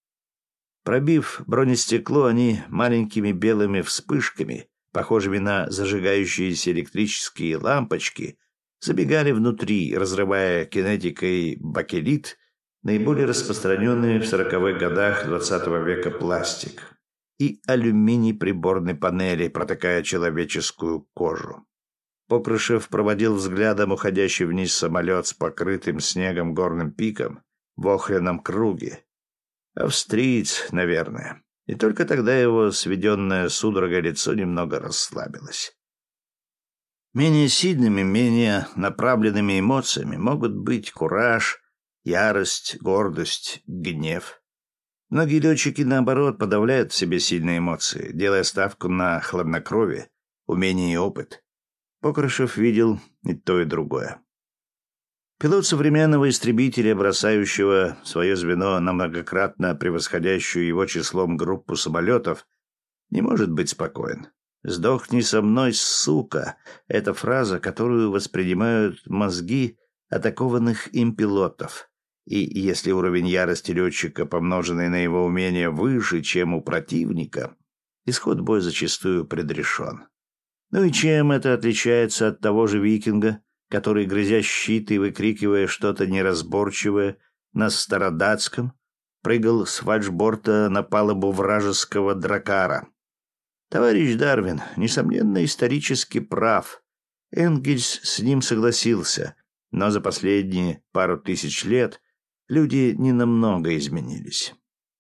Пробив бронестекло, они маленькими белыми вспышками, похожими на зажигающиеся электрические лампочки, забегали внутри, разрывая кинетикой бакелит, наиболее распространенный в сороковых годах двадцатого века пластик, и алюминий приборной панели, протыкая человеческую кожу. Покрышев проводил взглядом уходящий вниз самолет с покрытым снегом горным пиком в охряном круге. Австриец, наверное. И только тогда его сведенное судорогой лицо немного расслабилось. Менее сильными, менее направленными эмоциями могут быть кураж, ярость, гордость, гнев. Многие летчики, наоборот, подавляют в себе сильные эмоции, делая ставку на хладнокровие, умение и опыт. Покрышев видел и то, и другое. Пилот современного истребителя, бросающего свое звено на многократно превосходящую его числом группу самолетов, не может быть спокоен. «Сдохни со мной, сука!» — это фраза, которую воспринимают мозги атакованных им пилотов. И если уровень ярости летчика, помноженный на его умение, выше, чем у противника, исход боя зачастую предрешен. Ну и чем это отличается от того же викинга, который, грызя щит и выкрикивая что-то неразборчивое на стародатском, прыгал с фальшборта на палубу вражеского дракара? Товарищ Дарвин, несомненно, исторически прав. Энгельс с ним согласился, но за последние пару тысяч лет люди ненамного изменились.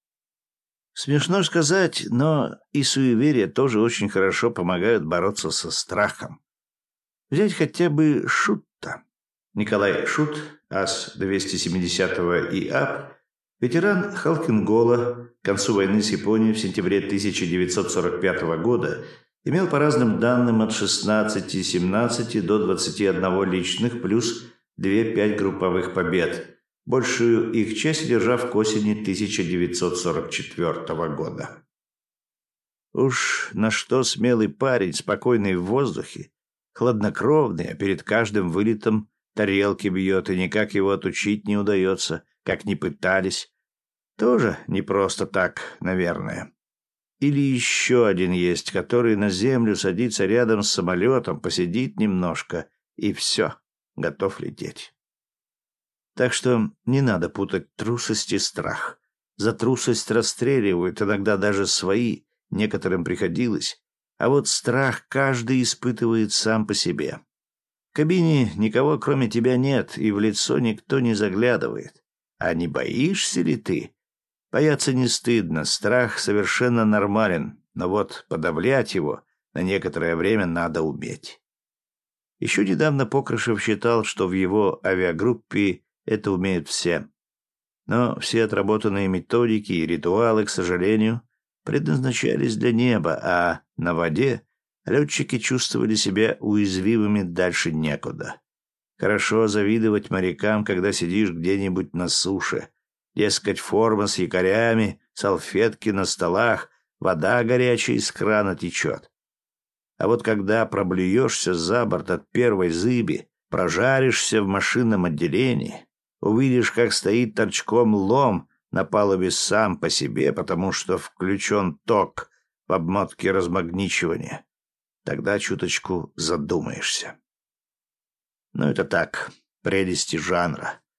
Смешно сказать, но и суеверия тоже очень хорошо помогают бороться со страхом. Взять хотя бы Шутта. Николай Шут, ас двести семидесятого ИАП, ветеран Халкингола, к концу войны с Японией в сентябре тысяча девятьсот сорок пятого года имел по разным данным от шестнадцати-семнадцати до двадцати одного личных плюс две-пять групповых побед, большую их часть держав к осени тысяча девятьсот сорок четвертого года. Уж на что смелый парень, спокойный в воздухе, хладнокровный, а перед каждым вылетом тарелки бьет, и никак его отучить не удается, как ни пытались. Тоже не просто так, наверное. Или еще один есть, который на землю садится рядом с самолетом, посидит немножко, и все, готов лететь. Так что не надо путать трусость и страх. За трусость расстреливают, иногда даже свои, некоторым приходилось. А вот страх каждый испытывает сам по себе. В кабине никого кроме тебя нет, и в лицо никто не заглядывает. А не боишься ли ты? Бояться не стыдно, страх совершенно нормален, но вот подавлять его на некоторое время надо уметь. Еще недавно Покрышев считал, что в его авиагруппе это умеют все. Но все отработанные методики и ритуалы, к сожалению, предназначались для неба, а на воде летчики чувствовали себя уязвимыми дальше некуда. Хорошо завидовать морякам, когда сидишь где-нибудь на суше. Дескать, форма с якорями, салфетки на столах, вода горячая из крана течет. А вот когда проблюешься за борт от первой зыби, прожаришься в машинном отделении, увидишь, как стоит торчком лом на палубе сам по себе, потому что включен ток в обмотке размагничивания, тогда чуточку задумаешься. Но это так, прелести жанра.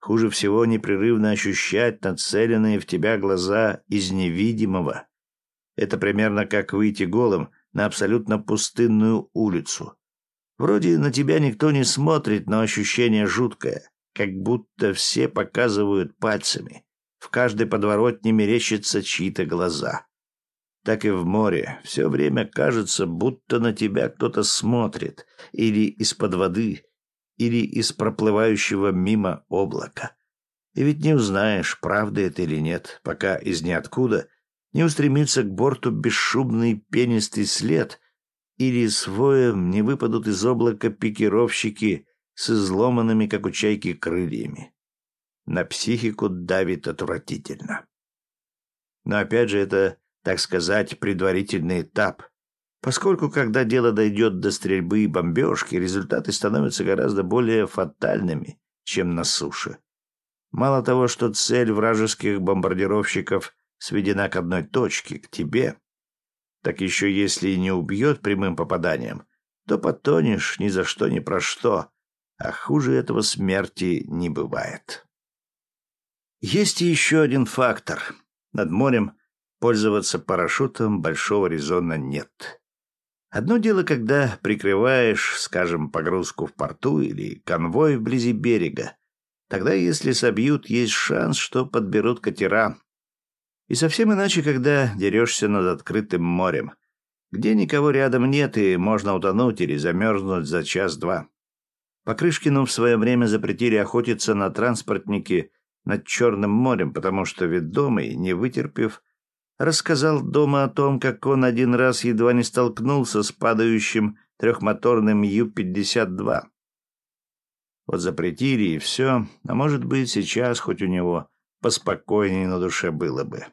Хуже всего непрерывно ощущать нацеленные в тебя глаза из невидимого. Это примерно как выйти голым на абсолютно пустынную улицу. Вроде на тебя никто не смотрит, но ощущение жуткое, как будто все показывают пальцами. В каждой подворотне мерещатся чьи-то глаза. Так и в море. Все время кажется, будто на тебя кто-то смотрит. Или из-под воды, или из проплывающего мимо облака. И ведь не узнаешь, правда это или нет, пока из ниоткуда не устремится к борту бесшумный пенистый след, или с воем не выпадут из облака пикировщики с изломанными, как у чайки, крыльями. На психику давит отвратительно. Но опять же это, так сказать, предварительный этап, поскольку когда дело дойдет до стрельбы и бомбежки, результаты становятся гораздо более фатальными, чем на суше. Мало того, что цель вражеских бомбардировщиков сведена к одной точке, к тебе, так еще если и не убьет прямым попаданием, то потонешь ни за что ни про что, а хуже этого смерти не бывает. Есть и еще один фактор. Над морем пользоваться парашютом большого резона нет. Одно дело, когда прикрываешь, скажем, погрузку в порту или конвой вблизи берега. Тогда, если собьют, есть шанс, что подберут катера. И совсем иначе, когда дерешься над открытым морем, где никого рядом нет и можно утонуть или замерзнуть за час-два. Покрышкину в свое время запретили охотиться на транспортники над Черным морем, потому что ведомый, не вытерпев, рассказал дома о том, как он один раз едва не столкнулся с падающим трехмоторным Ю пятьдесят два. Вот запретили и все, а может быть сейчас хоть у него поспокойнее на душе было бы.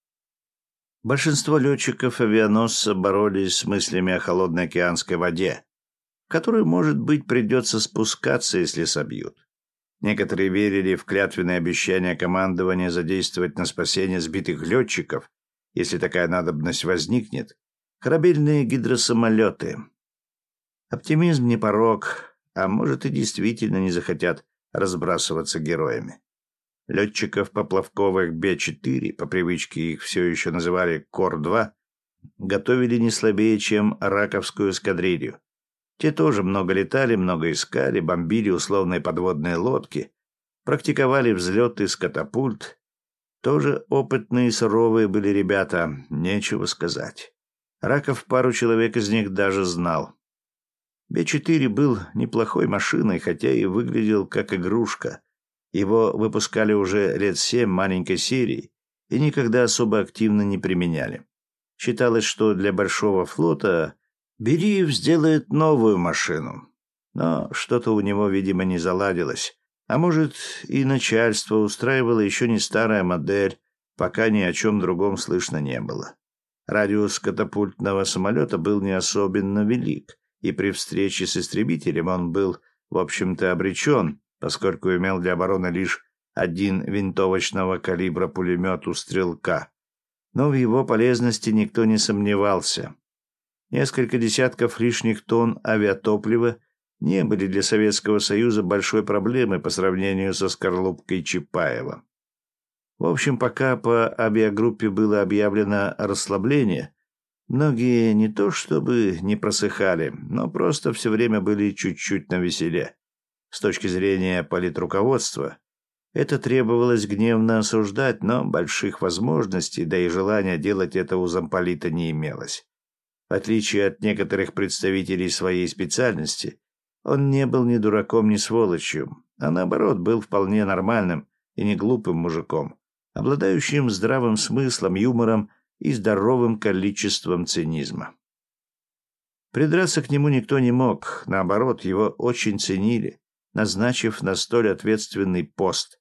Большинство летчиков-авианосца боролись с мыслями о холодной океанской воде, в которую, может быть, придется спускаться, если собьют. Некоторые верили в клятвенные обещания командования задействовать на спасение сбитых летчиков, если такая надобность возникнет, корабельные гидросамолеты. Оптимизм не порок, а может и действительно не захотят разбрасываться героями. Летчиков поплавковых Б четыре, по привычке их все еще называли Кор два, готовили не слабее, чем Раковскую эскадрилью. Те тоже много летали, много искали, бомбили условные подводные лодки, практиковали взлеты с катапульт. Тоже опытные и суровые были ребята, нечего сказать. Раков пару человек из них даже знал. Б четыре был неплохой машиной, хотя и выглядел как игрушка. Его выпускали уже лет семь маленькой серии и никогда особо активно не применяли. Считалось, что для большого флота Бериев сделает новую машину. Но что-то у него, видимо, не заладилось. А может, и начальство устраивало еще не старая модель, пока ни о чем другом слышно не было. Радиус катапультного самолета был не особенно велик, и при встрече с истребителем он был, в общем-то, обречен, поскольку имел для обороны лишь один винтовочного калибра пулемет у «Стрелка». Но в его полезности никто не сомневался. Несколько десятков лишних тонн авиатоплива не были для Советского Союза большой проблемой по сравнению со скорлупкой Чапаева. В общем, пока по авиагруппе было объявлено расслабление, многие не то чтобы не просыхали, но просто все время были чуть-чуть навеселе. С точки зрения политруководства, это требовалось гневно осуждать, но больших возможностей, да и желания делать это у замполита не имелось. В отличие от некоторых представителей своей специальности, он не был ни дураком, ни сволочью, а наоборот был вполне нормальным и не глупым мужиком, обладающим здравым смыслом, юмором и здоровым количеством цинизма. Придраться к нему никто не мог, наоборот, его очень ценили, назначив на столь ответственный пост.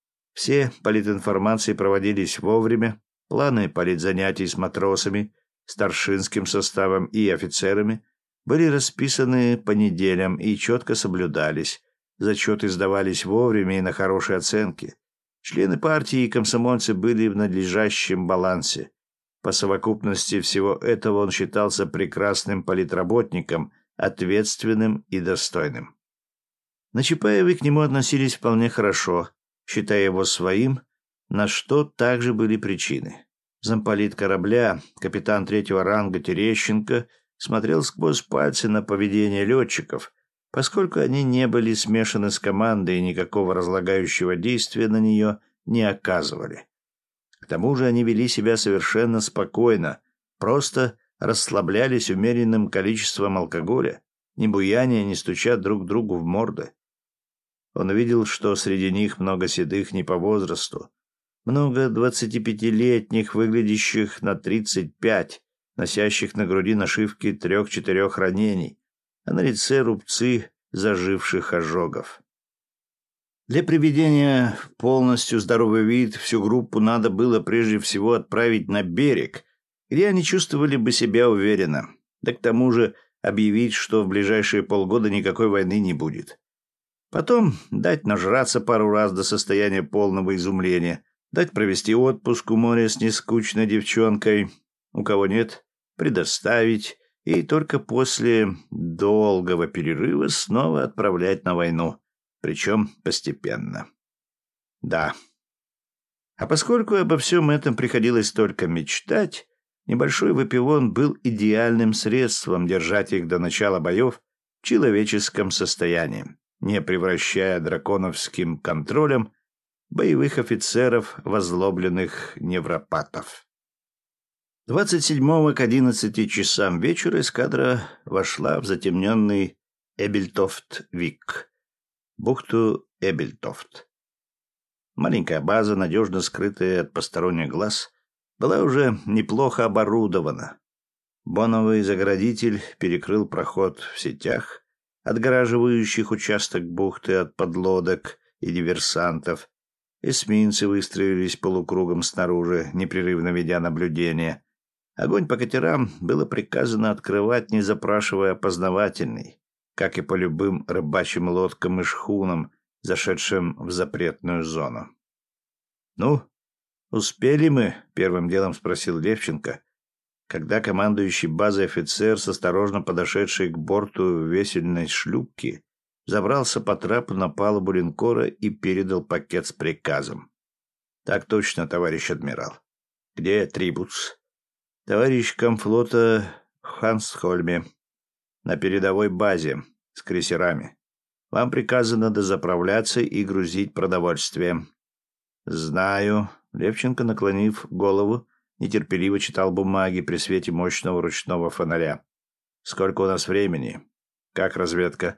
Все политинформации проводились вовремя, планы политзанятий с матросами, старшинским составом и офицерами были расписаны по неделям и четко соблюдались, зачеты сдавались вовремя и на хорошие оценки. Члены партии и комсомольцы были в надлежащем балансе. По совокупности всего этого он считался прекрасным политработником, ответственным и достойным. На Чапаеве к нему относились вполне хорошо. считая его своим, на что также были причины. Замполит корабля, капитан третьего ранга Терещенко, смотрел сквозь пальцы на поведение летчиков, поскольку они не были смешаны с командой и никакого разлагающего действия на нее не оказывали. К тому же они вели себя совершенно спокойно, просто расслаблялись умеренным количеством алкоголя, не буяния, не стуча друг другу в морды. Он увидел, что среди них много седых не по возрасту, много двадцатипятилетних, выглядящих на тридцать пять, носящих на груди нашивки трех-четырех ранений, а на лице рубцы заживших ожогов. Для приведения в полностью здоровый вид всю группу надо было прежде всего отправить на берег, где они чувствовали бы себя уверенно, да к тому же объявить, что в ближайшие полгода никакой войны не будет. Потом дать нажраться пару раз до состояния полного изумления, дать провести отпуск у моря с нескучной девчонкой, у кого нет, предоставить, и только после долгого перерыва снова отправлять на войну, причем постепенно. Да. А поскольку обо всем этом приходилось только мечтать, небольшой выпивон был идеальным средством держать их до начала боев в человеческом состоянии, не превращая драконовским контролем боевых офицеров в озлобленных невропатов. двадцать седьмого к одиннадцати часам вечера эскадра вошла в затемненный Эбельтофт-Вик, бухту Эбельтофт. Маленькая база, надежно скрытая от посторонних глаз, была уже неплохо оборудована. Боновый заградитель перекрыл проход в сетях, отгораживающих участок бухты от подлодок и диверсантов. Эсминцы выстроились полукругом снаружи, непрерывно ведя наблюдение. Огонь по катерам было приказано открывать, не запрашивая опознавательный, как и по любым рыбачьим лодкам и шхунам, зашедшим в запретную зону. «Ну, успели мы?» — первым делом спросил Левченко, когда командующий базой офицер, с осторожно подошедший к борту весельной шлюпки, забрался по трапу на палубу линкора и передал пакет с приказом. «Так точно, товарищ адмирал. Где Трибуц?» «Товарищ комфлота в Хансхольме, на передовой базе, с крейсерами. Вам приказано дозаправляться и грузить продовольствие». «Знаю». Левченко, наклонив голову, нетерпеливо читал бумаги при свете мощного ручного фонаря. «Сколько у нас времени? Как разведка?»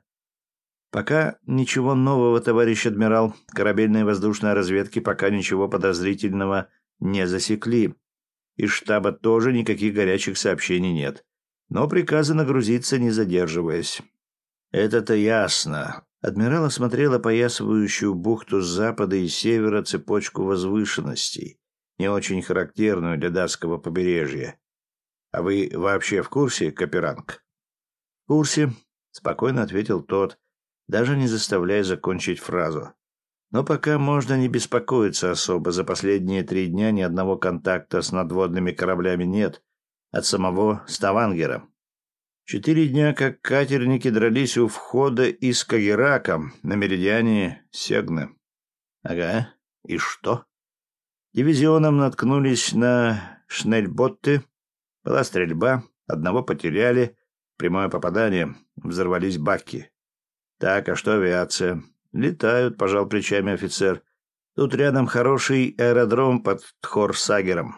«Пока ничего нового, товарищ адмирал. Корабельные воздушные разведки пока ничего подозрительного не засекли. Из штаба тоже никаких горячих сообщений нет. Но приказано грузиться, не задерживаясь». «Это-то ясно». Адмирал осмотрел опоясывающую бухту с запада и севера цепочку возвышенностей, не очень характерную для датского побережья. «А вы вообще в курсе, Каперанг?» «В курсе», — спокойно ответил тот, даже не заставляя закончить фразу. «Но пока можно не беспокоиться особо. За последние три дня ни одного контакта с надводными кораблями нет от самого Ставангера. Четыре дня как катерники дрались у входа из Скагеррака на меридиане Сегны». «Ага. И что?» «Дивизионом наткнулись на шнельботты. Была стрельба. Одного потеряли. Прямое попадание. Взорвались баки». «Так, а что авиация?» «Летают», — пожал плечами офицер. «Тут рядом хороший аэродром под Тхорсагером».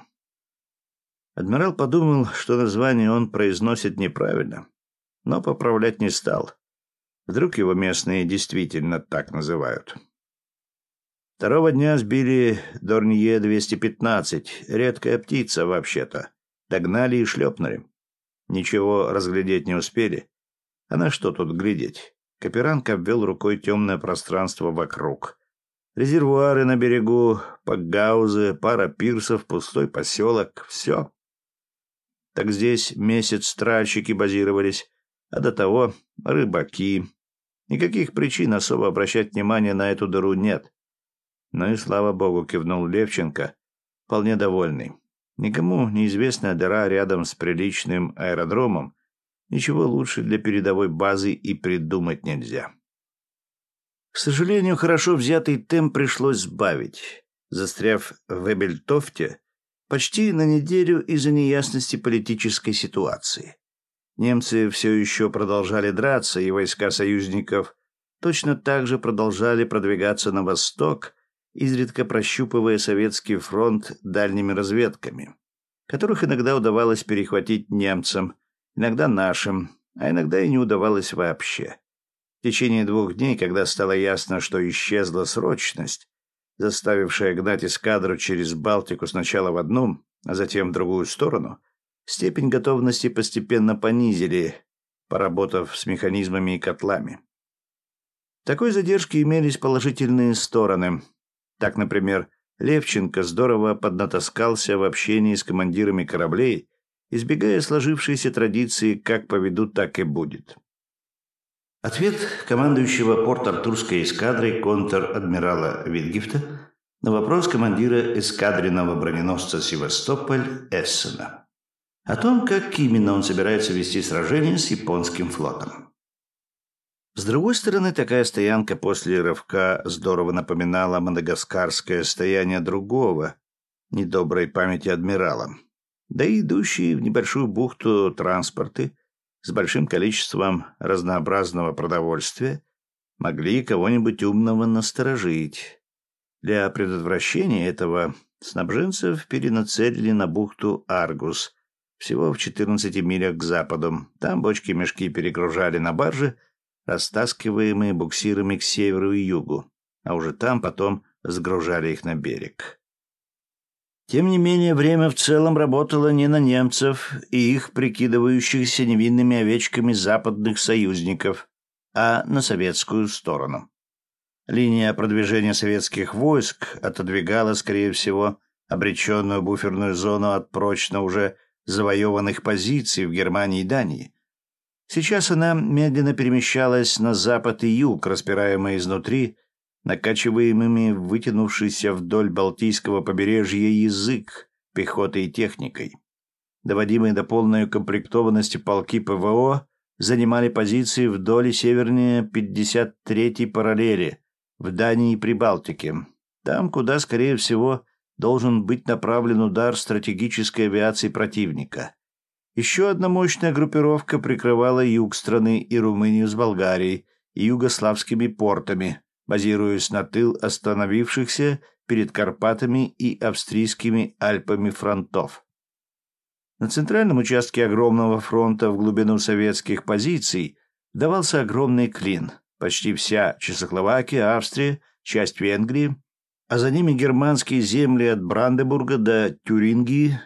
Адмирал подумал, что название он произносит неправильно, но поправлять не стал. Вдруг его местные действительно так называют. Второго дня сбили Дорнье двести пятнадцать, редкая птица вообще-то. Догнали и шлепнули. Ничего разглядеть не успели. А на что тут глядеть? Каперанг обвел рукой темное пространство вокруг. Резервуары на берегу, пакгаузы, пара пирсов, пустой поселок — все. Так здесь месяц тральщики базировались, а до того рыбаки. Никаких причин особо обращать внимание на эту дыру нет. Ну и слава богу, кивнул Левченко, вполне довольный. Никому неизвестная дыра рядом с приличным аэродромом. Ничего лучше для передовой базы и придумать нельзя. К сожалению, хорошо взятый темп пришлось сбавить, застряв в Эбельтофте почти на неделю из-за неясности политической ситуации. Немцы все еще продолжали драться, и войска союзников точно так же продолжали продвигаться на восток, изредка прощупывая советский фронт дальними разведками, которых иногда удавалось перехватить немцам, иногда нашим, а иногда и не удавалось вообще. В течение двух дней, когда стало ясно, что исчезла срочность, заставившая гнать эскадру через Балтику сначала в одну, а затем в другую сторону, степень готовности постепенно понизили, поработав с механизмами и котлами. В такой задержке имелись положительные стороны. Так, например, Левченко здорово поднатаскался в общении с командирами кораблей, избегая сложившейся традиции «как поведут, так и будет». Ответ командующего Порт-Артурской эскадрой контр-адмирала Витгефта на вопрос командира эскадренного броненосца «Севастополь» Эссена о том, как именно он собирается вести сражение с японским флотом. С другой стороны, такая стоянка после рывка здорово напоминала мадагаскарское стояние другого, недоброй памяти адмирала, да и идущие в небольшую бухту транспорты с большим количеством разнообразного продовольствия могли кого-нибудь умного насторожить. Для предотвращения этого снабженцев перенацелили на бухту Аргус, всего в четырнадцати милях к западу. Там бочки-мешки перегружали на баржи, растаскиваемые буксирами к северу и югу, а уже там потом сгружали их на берег. Тем не менее, время в целом работало не на немцев и их прикидывающихся невинными овечками западных союзников, а на советскую сторону. Линия продвижения советских войск отодвигала, скорее всего, обреченную буферную зону от прочно уже завоеванных позиций в Германии и Дании. Сейчас она медленно перемещалась на запад и юг, распираемая изнутри накачиваемыми вытянувшийся вдоль Балтийского побережья язык пехотой и техникой. Доводимые до полной укомплектованности полки ПВО занимали позиции вдоль и севернее пятьдесят третьей параллели в Дании и Прибалтике, там, куда, скорее всего, должен быть направлен удар стратегической авиации противника. Еще одна мощная группировка прикрывала юг страны и Румынию с Болгарией и югославскими портами, базируясь на тыл остановившихся перед Карпатами и австрийскими Альпами фронтов. На центральном участке огромного фронта в глубину советских позиций давался огромный клин. Почти вся Чехословакия, Австрия, часть Венгрии, а за ними германские земли от Бранденбурга до Тюрингии.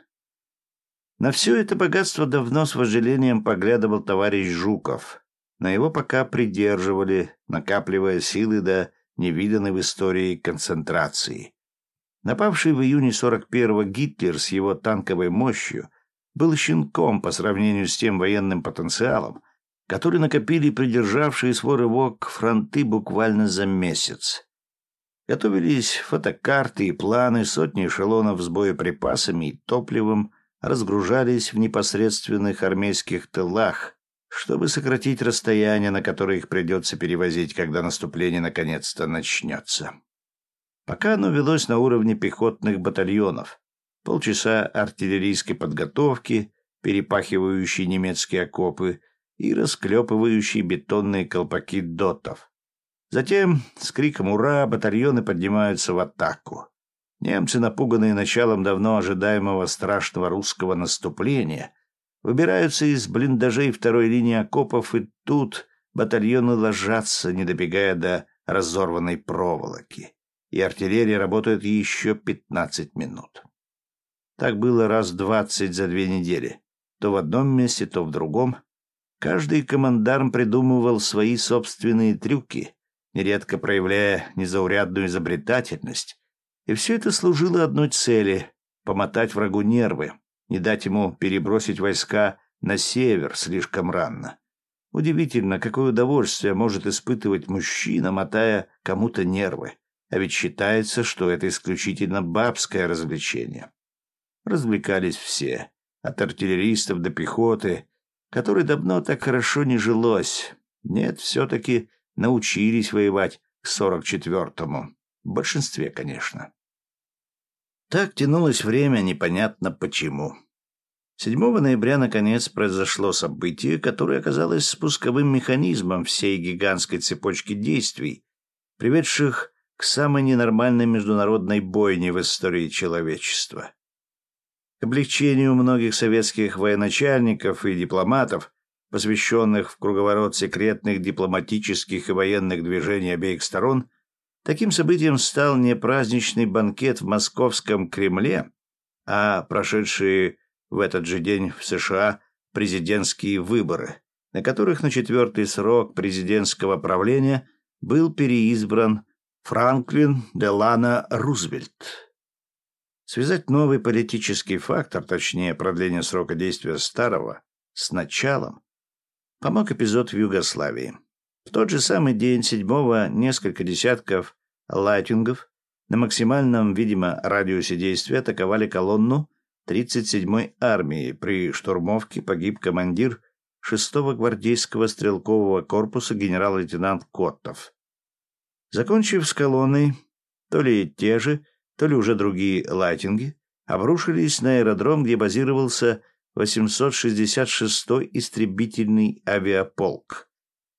На все это богатство давно с вожделением поглядывал товарищ Жуков, но его пока придерживали, накапливая силы до невиданной в истории концентрации. Напавший в июне сорок первого Гитлер с его танковой мощью был щенком по сравнению с тем военным потенциалом, который накопили придержавшие свой рывок фронты буквально за месяц. Готовились фотокарты и планы, сотни эшелонов с боеприпасами и топливом разгружались в непосредственных армейских тылах, чтобы сократить расстояние, на которое их придется перевозить, когда наступление наконец-то начнется. Пока оно велось на уровне пехотных батальонов. Полчаса артиллерийской подготовки, перепахивающей немецкие окопы и расклепывающие бетонные колпаки дотов. Затем с криком «Ура!» батальоны поднимаются в атаку. Немцы, напуганные началом давно ожидаемого страшного русского наступления, выбираются из блиндажей второй линии окопов, и тут батальоны ложатся, не добегая до разорванной проволоки, и артиллерия работает еще пятнадцать минут. Так было раз двадцать за две недели. То в одном месте, то в другом. Каждый командарм придумывал свои собственные трюки, нередко проявляя незаурядную изобретательность. И все это служило одной цели — помотать врагу нервы, не дать ему перебросить войска на север слишком рано. Удивительно, какое удовольствие может испытывать мужчина, мотая кому-то нервы. А ведь считается, что это исключительно бабское развлечение. Развлекались все, от артиллеристов до пехоты, которой давно так хорошо не жилось. Нет, все-таки научились воевать к сорок четвертому. В большинстве, конечно. Так тянулось время, непонятно почему. седьмого ноября, наконец, произошло событие, которое оказалось спусковым механизмом всей гигантской цепочки действий, приведших к самой ненормальной международной бойне в истории человечества. К облегчению многих советских военачальников и дипломатов, посвященных в круговорот секретных дипломатических и военных движений обеих сторон, таким событием стал не праздничный банкет в московском Кремле, а прошедшие в этот же день в США президентские выборы, на которых на четвертый срок президентского правления был переизбран Франклин Делано Рузвельт. Связать новый политический фактор, точнее продление срока действия старого, с началом, помог эпизод в Югославии. В тот же самый день седьмого несколько десятков лайтингов на максимальном, видимо, радиусе действия атаковали колонну тридцать седьмой армии. При штурмовке погиб командир шестого гвардейского стрелкового корпуса генерал-лейтенант Коттов. Закончив с колонной, то ли те же, то ли уже другие лайтинги обрушились на аэродром, где базировался восемьсот шестьдесят шестой истребительный авиаполк.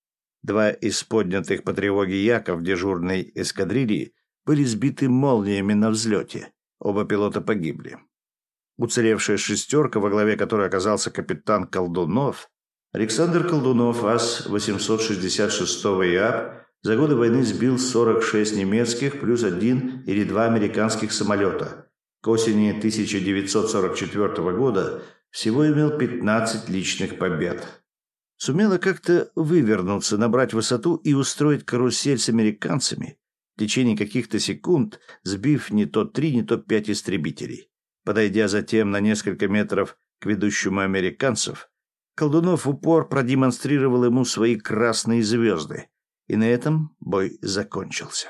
Два из поднятых по тревоге яков дежурной эскадрильи были сбиты молниями на взлете. Оба пилота погибли. Уцелевшая шестерка, во главе которой оказался капитан Колдунов, Александр Колдунов, ас восемьсот шестьдесят шестого ИАП, за годы войны сбил сорок шесть немецких плюс один или два американских самолета. К осени тысяча девятьсот сорок четвертого года всего имел пятнадцать личных побед. Сумела как-то вывернуться, набрать высоту и устроить карусель с американцами, в течение каких-то секунд сбив не то три, не то пять истребителей. Подойдя затем на несколько метров к ведущему американцев, Колдунов в упор продемонстрировал ему свои красные звезды, и на этом бой закончился.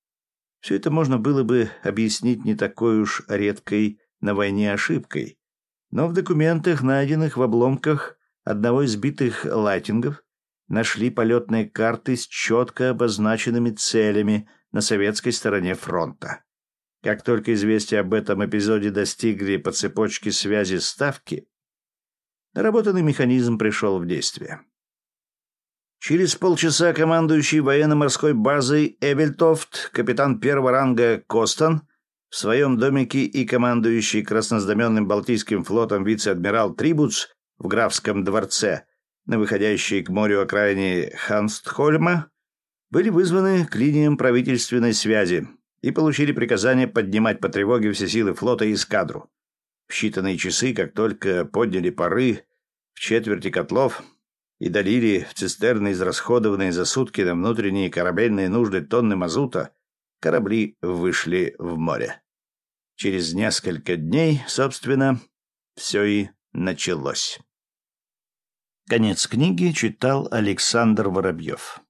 Все это можно было бы объяснить не такой уж редкой на войне ошибкой, но в документах, найденных в обломках одного из сбитых лайтингов, нашли полетные карты с четко обозначенными целями на советской стороне фронта. Как только известия об этом эпизоде достигли по цепочке связи ставки, наработанный механизм пришел в действие. Через полчаса командующий военно-морской базой Эбельтофт, капитан первого ранга Костан, в своем домике и командующий краснознаменным Балтийским флотом вице-адмирал Трибуц в графском дворце, на выходящей к морю окраине Ханстхольма, были вызваны к линиям правительственной связи и получили приказание поднимать по тревоге все силы флота и эскадру. В считанные часы, как только подняли пары в четверти котлов и долили в цистерны израсходованные за сутки на внутренние корабельные нужды тонны мазута, корабли вышли в море. Через несколько дней, собственно, все и началось. Конец книги читал Александр Воробьев.